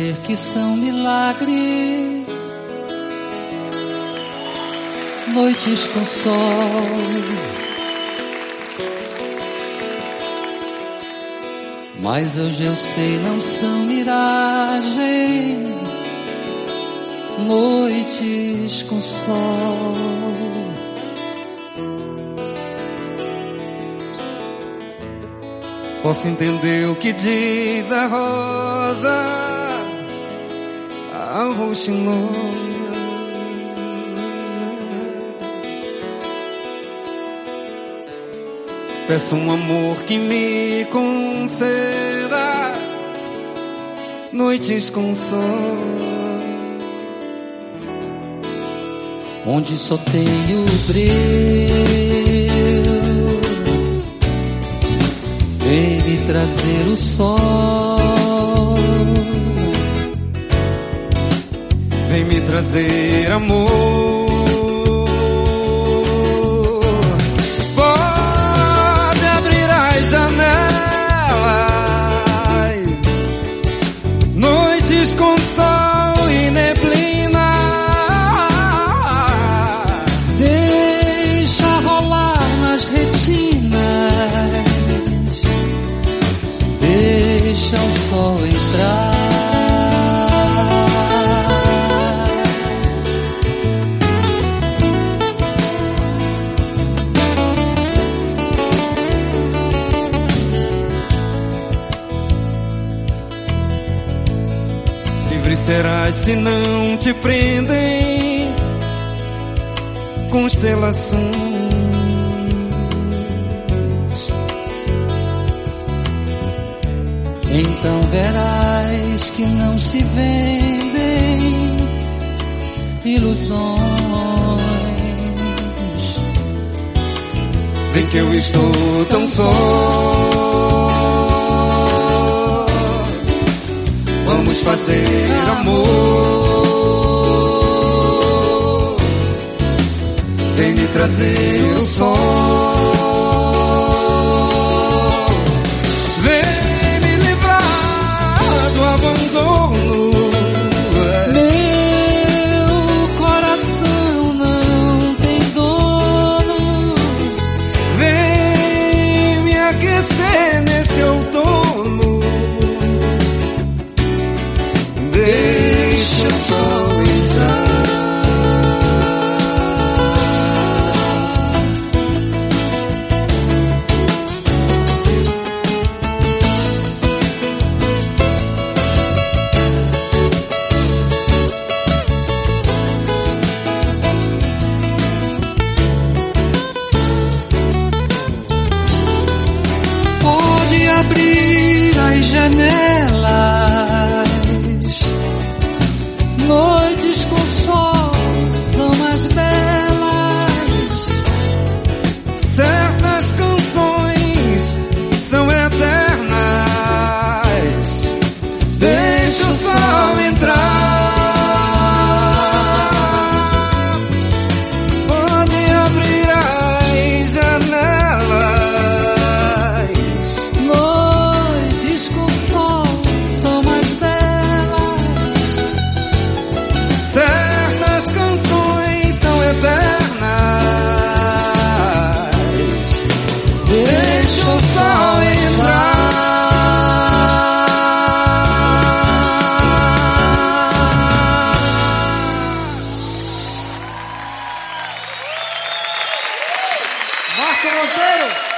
dizer que são milagres, noites com sol, mas hoje eu sei não são miragem, noites com sol. Posso entender o que diz a rosa, a roxinol. Peço um amor que me conceda noites com sol, onde só tenho breu. Vem me trazer o sol, vem me trazer amor. Pode abrir as janelas, noites com sol e neblina. Deixa rolar nas retinas, deixa o sol entrar. Livre serás se não te prendem constelações. Então verás que não se vendem ilusões. Vem que eu estou tão só, vamos fazer amor. Vem me trazer o sol, abandono. Meu coração não tem dono. Vem me aquecer nesse outono. Deixa o sol entrar. Pode abrir as janelas, noites com sol são mais belas. Certas canções são eternas. Deixa o sol entrar. Pode abrir as janelas, noites com sol são mais belas. certas canções são eternas. Deixa o sol entrar. Marco Monteiro.